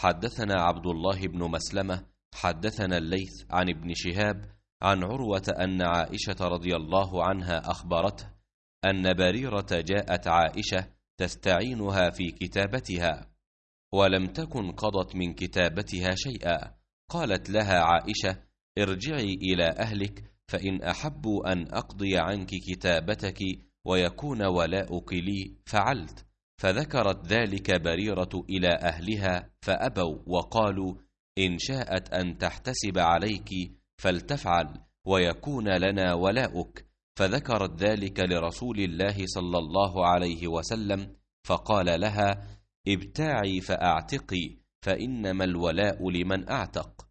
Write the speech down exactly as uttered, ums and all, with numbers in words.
حدثنا عبد الله بن مسلمة حدثنا الليث عن ابن شهاب عن عروة أن عائشة رضي الله عنها أخبرته أن بريرة جاءت عائشة تستعينها في كتابتها، ولم تكن قضت من كتابتها شيئا. قالت لها عائشة: ارجعي إلى أهلك، فإن أحبوا أن أقضي عنك كتابتك ويكون ولاؤك لي فعلت. فذكرت ذلك بريرة إلى أهلها فأبوا، وقالوا: إن شاءت أن تحتسب عليك فلتفعل ويكون لنا ولاؤك. فذكرت ذلك لرسول الله صلى الله عليه وسلم، فقال لها: ابتاعي فأعتقي، فإنما الولاء لمن أعتق.